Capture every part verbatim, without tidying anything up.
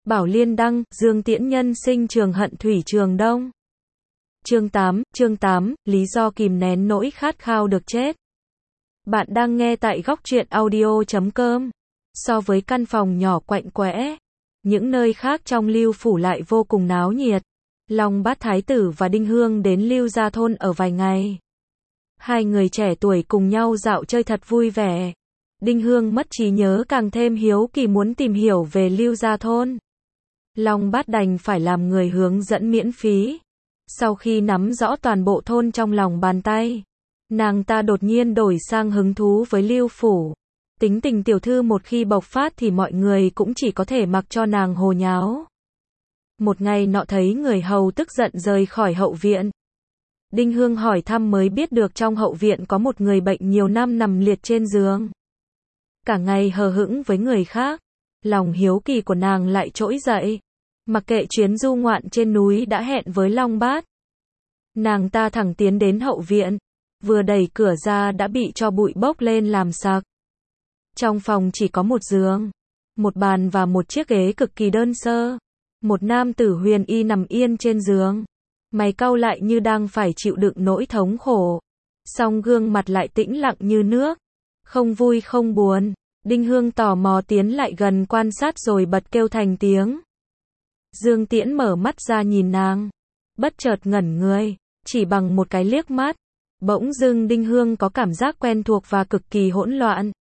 Bảo Liên đăng, Dương Tiễn nhân sinh trường hận thủy trường đông. Chương tám, chương tám, lý do kìm nén nỗi khát khao được chết. Bạn đang nghe tại góc truyện audio chấm com. So với căn phòng nhỏ quạnh quẽ, những nơi khác trong Lưu phủ lại vô cùng náo nhiệt. Long Bát thái tử và Đinh Hương đến Lưu gia thôn ở vài ngày. Hai người trẻ tuổi cùng nhau dạo chơi thật vui vẻ. Đinh Hương mất trí nhớ càng thêm hiếu kỳ muốn tìm hiểu về Lưu gia thôn. Long Bát đành phải làm người hướng dẫn miễn phí. Sau khi nắm rõ toàn bộ thôn trong lòng bàn tay, nàng ta đột nhiên đổi sang hứng thú với Lưu phủ. Tính tình tiểu thư một khi bộc phát thì mọi người cũng chỉ có thể mặc cho nàng hồ nháo. Một ngày nọ thấy người hầu tức giận rời khỏi hậu viện. Đinh Hương hỏi thăm mới biết được trong hậu viện có một người bệnh nhiều năm nằm liệt trên giường. Cả ngày hờ hững với người khác, lòng hiếu kỳ của nàng lại trỗi dậy. Mặc kệ chuyến du ngoạn trên núi đã hẹn với Long Bát, nàng ta thẳng tiến đến hậu viện, vừa đẩy cửa ra đã bị cho bụi bốc lên làm sặc. Trong phòng chỉ có một giường, một bàn và một chiếc ghế cực kỳ đơn sơ. Một nam tử huyền y nằm yên trên giường, mày cau lại như đang phải chịu đựng nỗi thống khổ, song gương mặt lại tĩnh lặng như nước, không vui không buồn. Đinh Hương tò mò tiến lại gần quan sát rồi bật kêu thành tiếng. Dương Tiễn mở mắt ra nhìn nàng, bất chợt ngẩn người, chỉ bằng một cái liếc mắt, bỗng dưng Đinh Hương có cảm giác quen thuộc và cực kỳ hỗn loạn.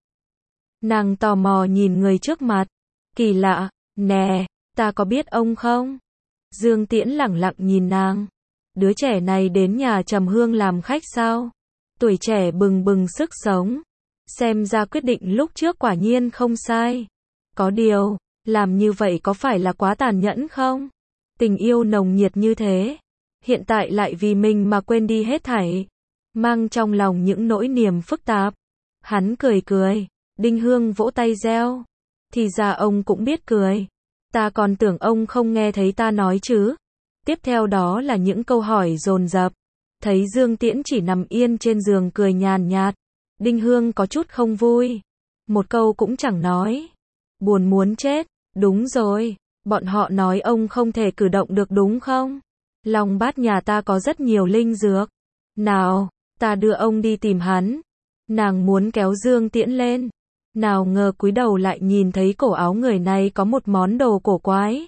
Nàng tò mò nhìn người trước mặt, kỳ lạ, nè, ta có biết ông không? Dương Tiễn lẳng lặng nhìn nàng, đứa trẻ này đến nhà Trầm Hương làm khách sao? Tuổi trẻ bừng bừng sức sống, xem ra quyết định lúc trước quả nhiên không sai. Có điều, làm như vậy có phải là quá tàn nhẫn không? Tình yêu nồng nhiệt như thế, hiện tại lại vì mình mà quên đi hết thảy, mang trong lòng những nỗi niềm phức tạp. Hắn cười cười, Đinh Hương vỗ tay reo. Thì ra ông cũng biết cười. Ta còn tưởng ông không nghe thấy ta nói chứ. Tiếp theo đó là những câu hỏi dồn dập. Thấy Dương Tiễn chỉ nằm yên trên giường cười nhàn nhạt, Đinh Hương có chút không vui. Một câu cũng chẳng nói. Buồn muốn chết. Đúng rồi, bọn họ nói ông không thể cử động được đúng không? Long Bát nhà ta có rất nhiều linh dược. Nào, ta đưa ông đi tìm hắn. Nàng muốn kéo Dương Tiễn lên. Nào ngờ cúi đầu lại nhìn thấy cổ áo người này có một món đồ cổ quái.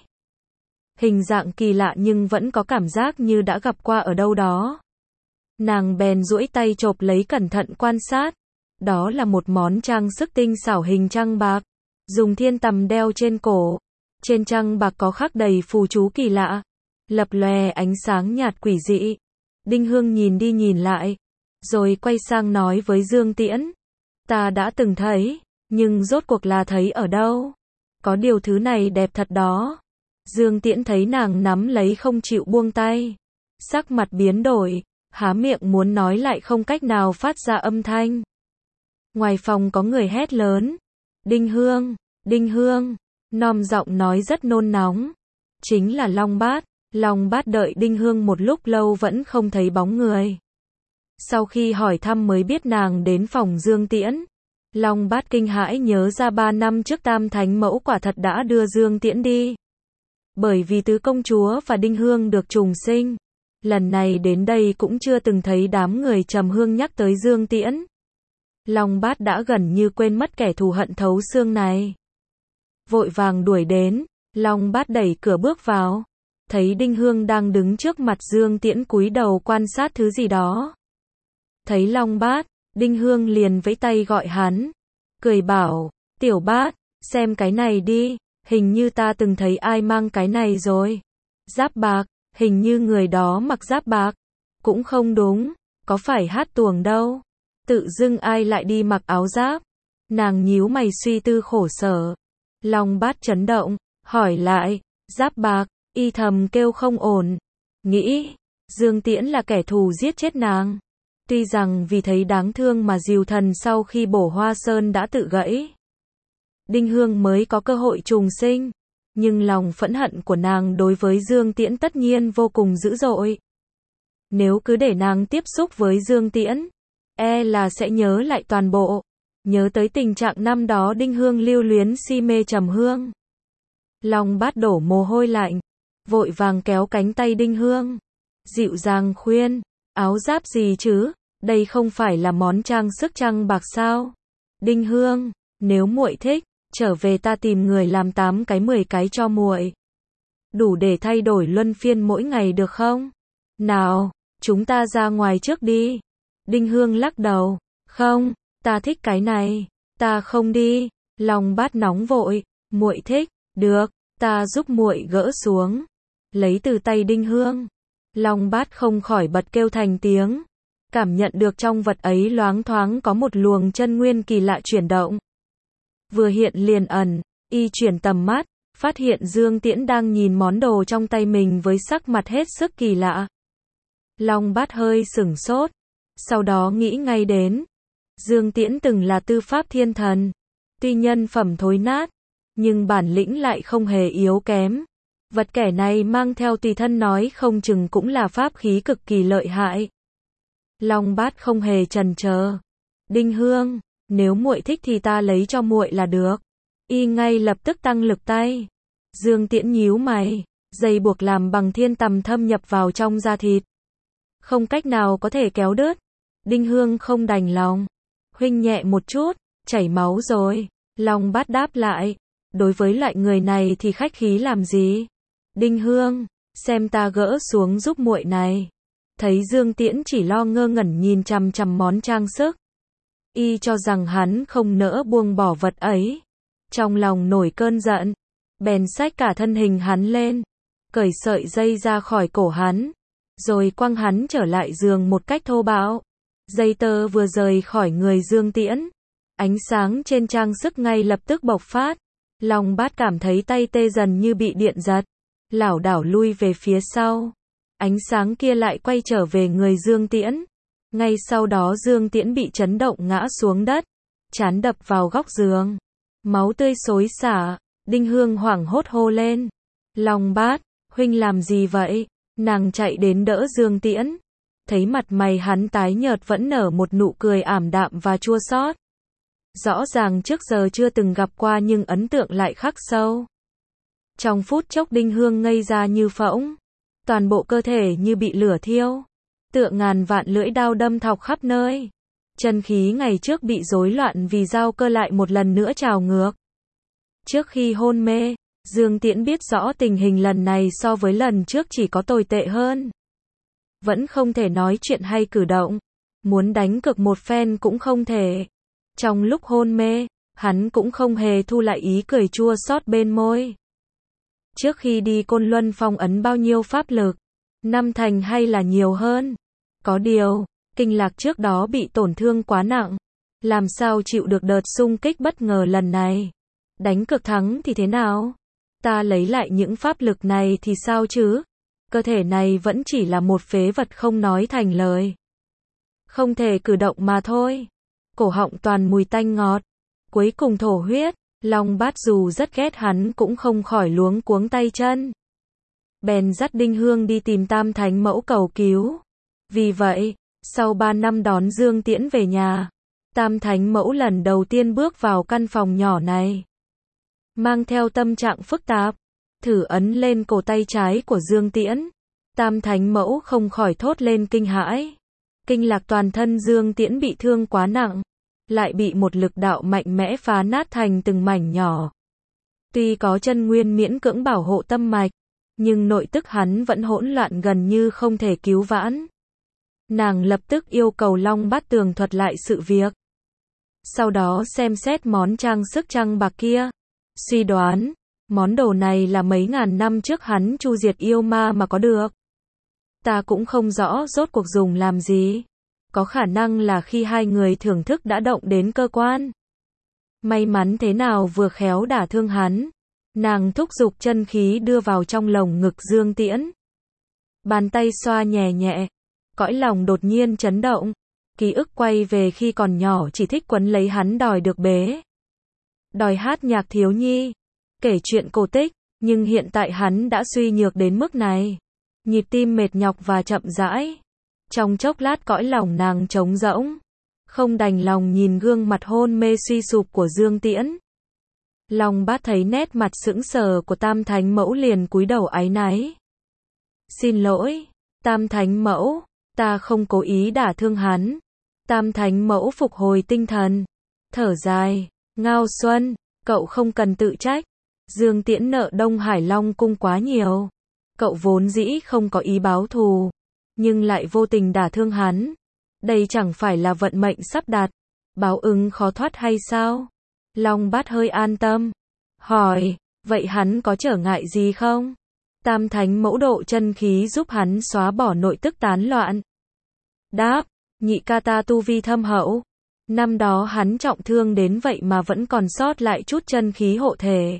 Hình dạng kỳ lạ nhưng vẫn có cảm giác như đã gặp qua ở đâu đó. Nàng bèn duỗi tay chộp lấy cẩn thận quan sát. Đó là một món trang sức tinh xảo hình trăng bạc, dùng thiên tầm đeo trên cổ. Trên trăng bạc có khắc đầy phù chú kỳ lạ, lập lòe ánh sáng nhạt quỷ dị. Đinh Hương nhìn đi nhìn lại, rồi quay sang nói với Dương Tiễn. Ta đã từng thấy, nhưng rốt cuộc là thấy ở đâu? Có điều thứ này đẹp thật đó. Dương Tiễn thấy nàng nắm lấy không chịu buông tay, sắc mặt biến đổi, há miệng muốn nói lại không cách nào phát ra âm thanh. Ngoài phòng có người hét lớn. Đinh Hương, Đinh Hương, nom giọng nói rất nôn nóng. Chính là Long Bát. Long Bát đợi Đinh Hương một lúc lâu vẫn không thấy bóng người. Sau khi hỏi thăm mới biết nàng đến phòng Dương Tiễn. Long Bát kinh hãi nhớ ra ba năm trước Tam Thánh Mẫu quả thật đã đưa Dương Tiễn đi. Bởi vì tứ công chúa và Đinh Hương được trùng sinh. Lần này đến đây cũng chưa từng thấy đám người Trầm Hương nhắc tới Dương Tiễn. Long Bát đã gần như quên mất kẻ thù hận thấu xương này. Vội vàng đuổi đến, Long Bát đẩy cửa bước vào. Thấy Đinh Hương đang đứng trước mặt Dương Tiễn cúi đầu quan sát thứ gì đó. Thấy Long Bát, Đinh Hương liền vẫy tay gọi hắn. Cười bảo, Tiểu Bát, xem cái này đi, hình như ta từng thấy ai mang cái này rồi. Giáp bạc, hình như người đó mặc giáp bạc. Cũng không đúng, có phải Hát Tuồng đâu. Tự dưng ai lại đi mặc áo giáp. Nàng nhíu mày suy tư khổ sở. Long Bát chấn động, hỏi lại, giáp bạc, y thầm kêu không ổn. Nghĩ, Dương Tiễn là kẻ thù giết chết nàng. Tuy rằng vì thấy đáng thương mà Diều Thần sau khi bổ Hoa Sơn đã tự gãy, Đinh Hương mới có cơ hội trùng sinh. Nhưng lòng phẫn hận của nàng đối với Dương Tiễn tất nhiên vô cùng dữ dội. Nếu cứ để nàng tiếp xúc với Dương Tiễn, e là sẽ nhớ lại toàn bộ. Nhớ tới tình trạng năm đó Đinh Hương lưu luyến si mê Trầm Hương. Long Bát đổ mồ hôi lạnh, vội vàng kéo cánh tay Đinh Hương, dịu dàng khuyên, áo giáp gì chứ, đây không phải là món trang sức trăng bạc sao? Đinh Hương, nếu muội thích, trở về ta tìm người làm tám cái mười cái cho muội. Đủ để thay đổi luân phiên mỗi ngày được không? Nào, chúng ta ra ngoài trước đi. Đinh Hương lắc đầu, không, ta thích cái này, ta không đi. Long Bát nóng vội, muội thích, được, ta giúp muội gỡ xuống. Lấy từ tay Đinh Hương. Long Bát không khỏi bật kêu thành tiếng, cảm nhận được trong vật ấy loáng thoáng có một luồng chân nguyên kỳ lạ chuyển động. Vừa hiện liền ẩn, y chuyển tầm mắt, phát hiện Dương Tiễn đang nhìn món đồ trong tay mình với sắc mặt hết sức kỳ lạ. Long Bát hơi sửng sốt, sau đó nghĩ ngay đến, Dương Tiễn từng là tư pháp thiên thần, tuy nhân phẩm thối nát, nhưng bản lĩnh lại không hề yếu kém. Vật kẻ này mang theo tùy thân nói không chừng cũng là pháp khí cực kỳ lợi hại. Long Bát không hề chần chờ. Đinh Hương, nếu muội thích thì ta lấy cho muội là được. Y ngay lập tức tăng lực tay. Dương Tiễn nhíu mày, dây buộc làm bằng thiên tầm thâm nhập vào trong da thịt, không cách nào có thể kéo đứt. Đinh Hương không đành lòng, huynh nhẹ một chút, chảy máu rồi. Long Bát đáp lại, đối với loại người này thì khách khí làm gì? Đinh Hương, xem ta gỡ xuống giúp muội này. Thấy Dương Tiễn chỉ lo ngơ ngẩn nhìn chằm chằm món trang sức, y cho rằng hắn không nỡ buông bỏ vật ấy. Trong lòng nổi cơn giận, bèn xách cả thân hình hắn lên, cởi sợi dây ra khỏi cổ hắn, rồi quăng hắn trở lại giường một cách thô bạo. Dây tơ vừa rời khỏi người Dương Tiễn, ánh sáng trên trang sức ngay lập tức bộc phát. Long Bát cảm thấy tay tê dần như bị điện giật, lảo đảo lui về phía sau. Ánh sáng kia lại quay trở về người Dương Tiễn. Ngay sau đó Dương Tiễn bị chấn động ngã xuống đất, trán đập vào góc giường, máu tươi xối xả. Đinh Hương hoảng hốt hô lên, Long Bát, huynh làm gì vậy? Nàng chạy đến đỡ Dương Tiễn, thấy mặt mày hắn tái nhợt vẫn nở một nụ cười ảm đạm và chua xót. Rõ ràng trước giờ chưa từng gặp qua nhưng ấn tượng lại khắc sâu. Trong phút chốc Đinh Hương ngây ra như phỗng, toàn bộ cơ thể như bị lửa thiêu, tựa ngàn vạn lưỡi đao đâm thọc khắp nơi. Chân khí ngày trước bị rối loạn vì giao cơ lại một lần nữa trào ngược. Trước khi hôn mê, Dương Tiễn biết rõ tình hình lần này so với lần trước chỉ có tồi tệ hơn. Vẫn không thể nói chuyện hay cử động, muốn đánh cược một phen cũng không thể. Trong lúc hôn mê, hắn cũng không hề thu lại ý cười chua xót bên môi. Trước khi đi Côn Luân phong ấn bao nhiêu pháp lực? Năm thành hay là nhiều hơn? Có điều, kinh lạc trước đó bị tổn thương quá nặng, làm sao chịu được đợt xung kích bất ngờ lần này? Đánh cược thắng thì thế nào? Ta lấy lại những pháp lực này thì sao chứ? Cơ thể này vẫn chỉ là một phế vật không nói thành lời. Không thể cử động mà thôi. Cổ họng toàn mùi tanh ngọt, cuối cùng thổ huyết. Long Bát dù rất ghét hắn cũng không khỏi luống cuống tay chân. Bèn dắt Đinh Hương đi tìm Tam Thánh Mẫu cầu cứu. Vì vậy, sau ba năm đón Dương Tiễn về nhà, Tam Thánh Mẫu lần đầu tiên bước vào căn phòng nhỏ này. Mang theo tâm trạng phức tạp, thử ấn lên cổ tay trái của Dương Tiễn. Tam Thánh Mẫu không khỏi thốt lên kinh hãi. Kinh lạc toàn thân Dương Tiễn bị thương quá nặng, lại bị một lực đạo mạnh mẽ phá nát thành từng mảnh nhỏ. Tuy có chân nguyên miễn cưỡng bảo hộ tâm mạch, nhưng nội tức hắn vẫn hỗn loạn gần như không thể cứu vãn. Nàng lập tức yêu cầu Long Bát tường thuật lại sự việc. Sau đó xem xét món trang sức trăng bạc kia. Suy đoán, món đồ này là mấy ngàn năm trước hắn chu diệt yêu ma mà có được. Ta cũng không rõ rốt cuộc dùng làm gì. Có khả năng là khi hai người thưởng thức đã động đến cơ quan. May mắn thế nào vừa khéo đả thương hắn. Nàng thúc giục chân khí đưa vào trong lồng ngực Dương Tiễn. Bàn tay xoa nhẹ nhẹ. Cõi lòng đột nhiên chấn động. Ký ức quay về khi còn nhỏ chỉ thích quấn lấy hắn đòi được bế. Đòi hát nhạc thiếu nhi. Kể chuyện cổ tích. Nhưng hiện tại hắn đã suy nhược đến mức này. Nhịp tim mệt nhọc và chậm rãi. Trong chốc lát cõi lòng nàng trống rỗng. Không đành lòng nhìn gương mặt hôn mê suy sụp của Dương Tiễn. Long Bát thấy nét mặt sững sờ của Tam Thánh Mẫu liền cúi đầu áy náy. Xin lỗi, Tam Thánh Mẫu, ta không cố ý đả thương hắn. Tam Thánh Mẫu phục hồi tinh thần, thở dài, Ngao Xuân, cậu không cần tự trách. Dương Tiễn nợ Đông Hải Long cung quá nhiều. Cậu vốn dĩ không có ý báo thù, nhưng lại vô tình đả thương hắn. Đây chẳng phải là vận mệnh sắp đặt, báo ứng khó thoát hay sao? Long Bát hơi an tâm, hỏi, vậy hắn có trở ngại gì không? Tam Thánh Mẫu độ chân khí giúp hắn xóa bỏ nội tức tán loạn. Đáp, nhị ca ta tu vi thâm hậu. Năm đó hắn trọng thương đến vậy mà vẫn còn sót lại chút chân khí hộ thể.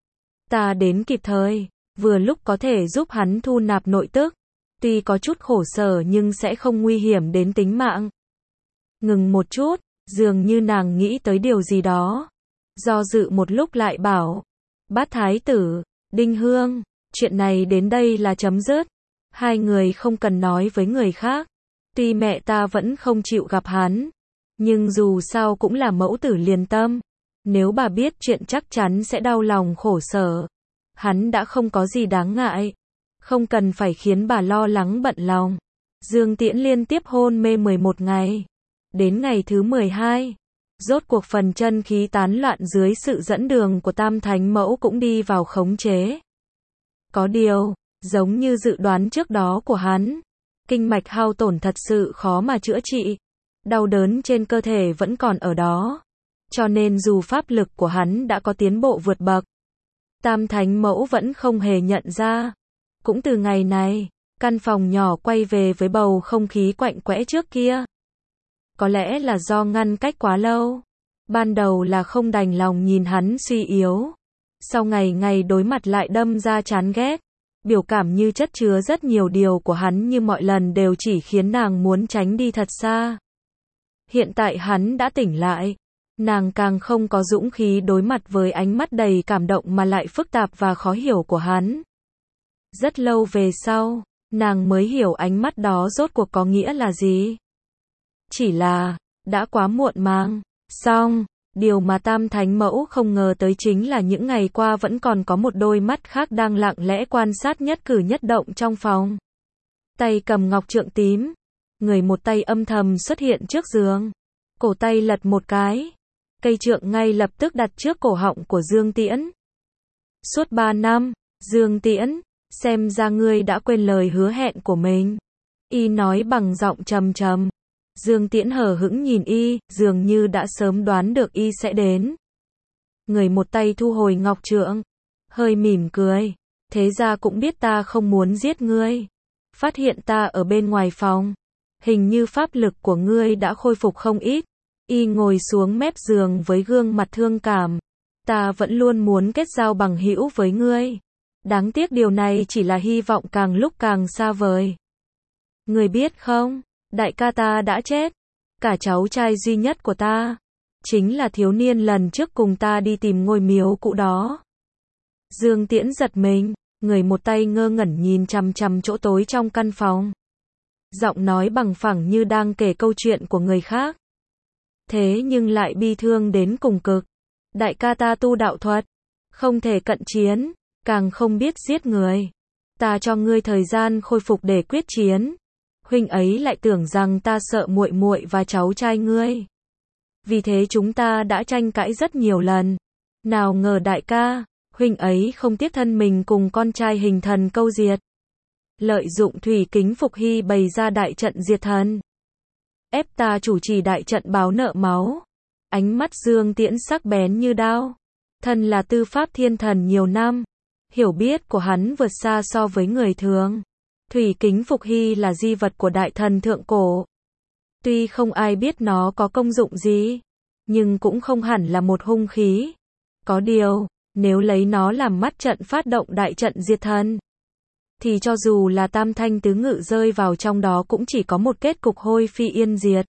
Ta đến kịp thời, vừa lúc có thể giúp hắn thu nạp nội tức. Tuy có chút khổ sở nhưng sẽ không nguy hiểm đến tính mạng. Ngừng một chút, dường như nàng nghĩ tới điều gì đó. Do dự một lúc lại bảo, Bát Thái tử, Đinh Hương, chuyện này đến đây là chấm dứt. Hai người không cần nói với người khác. Tuy mẹ ta vẫn không chịu gặp hắn, nhưng dù sao cũng là mẫu tử liền tâm. Nếu bà biết chuyện chắc chắn sẽ đau lòng khổ sở. Hắn đã không có gì đáng ngại, không cần phải khiến bà lo lắng bận lòng. Dương Tiễn liên tiếp hôn mê mười một ngày. Đến ngày thứ mười hai, rốt cuộc phần chân khí tán loạn dưới sự dẫn đường của Tam Thánh Mẫu cũng đi vào khống chế. Có điều, giống như dự đoán trước đó của hắn, kinh mạch hao tổn thật sự khó mà chữa trị. Đau đớn trên cơ thể vẫn còn ở đó. Cho nên dù pháp lực của hắn đã có tiến bộ vượt bậc, Tam Thánh Mẫu vẫn không hề nhận ra. Cũng từ ngày này, căn phòng nhỏ quay về với bầu không khí quạnh quẽ trước kia. Có lẽ là do ngăn cách quá lâu. Ban đầu là không đành lòng nhìn hắn suy yếu. Sau ngày ngày đối mặt lại đâm ra chán ghét. Biểu cảm như chất chứa rất nhiều điều của hắn như mọi lần đều chỉ khiến nàng muốn tránh đi thật xa. Hiện tại hắn đã tỉnh lại. Nàng càng không có dũng khí đối mặt với ánh mắt đầy cảm động mà lại phức tạp và khó hiểu của hắn. Rất lâu về sau, nàng mới hiểu ánh mắt đó rốt cuộc có nghĩa là gì. Chỉ là, đã quá muộn màng. Xong, điều mà Tam Thánh Mẫu không ngờ tới chính là những ngày qua vẫn còn có một đôi mắt khác đang lặng lẽ quan sát nhất cử nhất động trong phòng. Tay cầm ngọc trượng tím, người một tay âm thầm xuất hiện trước giường. Cổ tay lật một cái, cây trượng ngay lập tức đặt trước cổ họng của Dương Tiễn. Suốt ba năm, Dương Tiễn, xem ra ngươi đã quên lời hứa hẹn của mình. Y nói bằng giọng trầm trầm. Dương Tiễn hờ hững nhìn y, dường như đã sớm đoán được y sẽ đến. Người một tay thu hồi ngọc trượng, hơi mỉm cười. Thế ra cũng biết ta không muốn giết ngươi. Phát hiện ta ở bên ngoài phòng. Hình như pháp lực của ngươi đã khôi phục không ít. Y ngồi xuống mép giường với gương mặt thương cảm. Ta vẫn luôn muốn kết giao bằng hữu với ngươi. Đáng tiếc điều này chỉ là hy vọng càng lúc càng xa vời. Ngươi biết không, đại ca ta đã chết. Cả cháu trai duy nhất của ta, chính là thiếu niên lần trước cùng ta đi tìm ngôi miếu cũ đó. Dương Tiễn giật mình, người một tay ngơ ngẩn nhìn chằm chằm chỗ tối trong căn phòng. Giọng nói bằng phẳng như đang kể câu chuyện của người khác. Thế nhưng lại bi thương đến cùng cực. Đại ca ta tu đạo thuật, không thể cận chiến, càng không biết giết người. Ta cho ngươi thời gian khôi phục để quyết chiến. Huynh ấy lại tưởng rằng ta sợ muội muội và cháu trai ngươi. Vì thế chúng ta đã tranh cãi rất nhiều lần. Nào ngờ đại ca, huynh ấy không tiếc thân mình cùng con trai hình thần câu diệt. Lợi dụng thủy kính phục hy bày ra đại trận diệt thần. Ép ta chủ trì đại trận báo nợ máu. Ánh mắt Dương Tiễn sắc bén như đao. Thân là tư pháp thiên thần nhiều năm. Hiểu biết của hắn vượt xa so với người thường. Thủy kính phục hy là di vật của đại thần thượng cổ. Tuy không ai biết nó có công dụng gì, nhưng cũng không hẳn là một hung khí. Có điều, nếu lấy nó làm mắt trận phát động đại trận diệt thần, thì cho dù là tam thanh tứ ngự rơi vào trong đó cũng chỉ có một kết cục hôi phi yên diệt.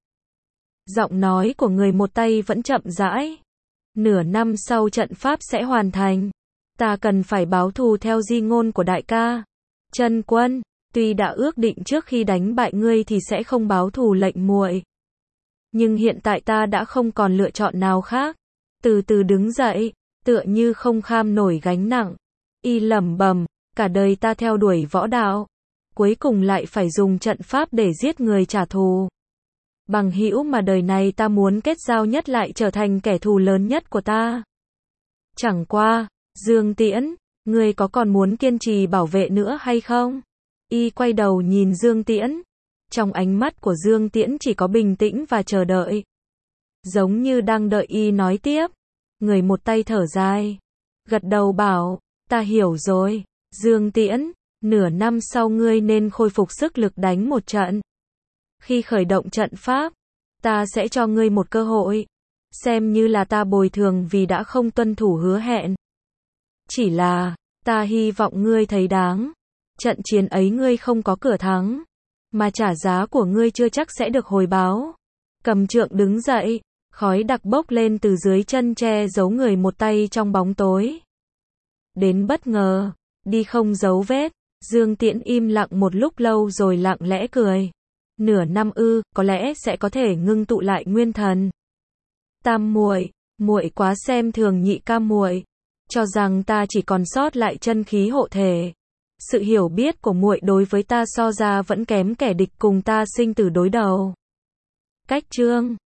Giọng nói của người một tay vẫn chậm rãi. Nửa năm sau trận pháp sẽ hoàn thành. Ta cần phải báo thù theo di ngôn của đại ca. Chân Quân, tuy đã ước định trước khi đánh bại ngươi thì sẽ không báo thù lệnh muội. Nhưng hiện tại ta đã không còn lựa chọn nào khác. Từ từ đứng dậy, tựa như không kham nổi gánh nặng. Y lẩm bẩm, cả đời ta theo đuổi võ đạo, cuối cùng lại phải dùng trận pháp để giết người trả thù. Bằng hữu mà đời này ta muốn kết giao nhất lại trở thành kẻ thù lớn nhất của ta. Chẳng qua, Dương Tiễn, ngươi có còn muốn kiên trì bảo vệ nữa hay không? Y quay đầu nhìn Dương Tiễn. Trong ánh mắt của Dương Tiễn chỉ có bình tĩnh và chờ đợi. Giống như đang đợi Y nói tiếp. Người một tay thở dài. Gật đầu bảo, ta hiểu rồi. Dương Tiễn, nửa năm sau ngươi nên khôi phục sức lực đánh một trận. Khi khởi động trận pháp, ta sẽ cho ngươi một cơ hội. Xem như là ta bồi thường vì đã không tuân thủ hứa hẹn. Chỉ là, ta hy vọng ngươi thấy đáng. Trận chiến ấy ngươi không có cửa thắng. Mà trả giá của ngươi chưa chắc sẽ được hồi báo. Cầm trượng đứng dậy. Khói đặc bốc lên từ dưới chân che giấu người một tay trong bóng tối. Đến bất ngờ, đi không dấu vết. Dương Tiễn im lặng một lúc lâu rồi lặng lẽ cười. Nửa năm ư, có lẽ sẽ có thể ngưng tụ lại nguyên thần. Tam muội, muội quá xem thường nhị ca muội, cho rằng ta chỉ còn sót lại chân khí hộ thể. Sự hiểu biết của muội đối với ta so ra vẫn kém kẻ địch cùng ta sinh tử đối đầu. Cách chương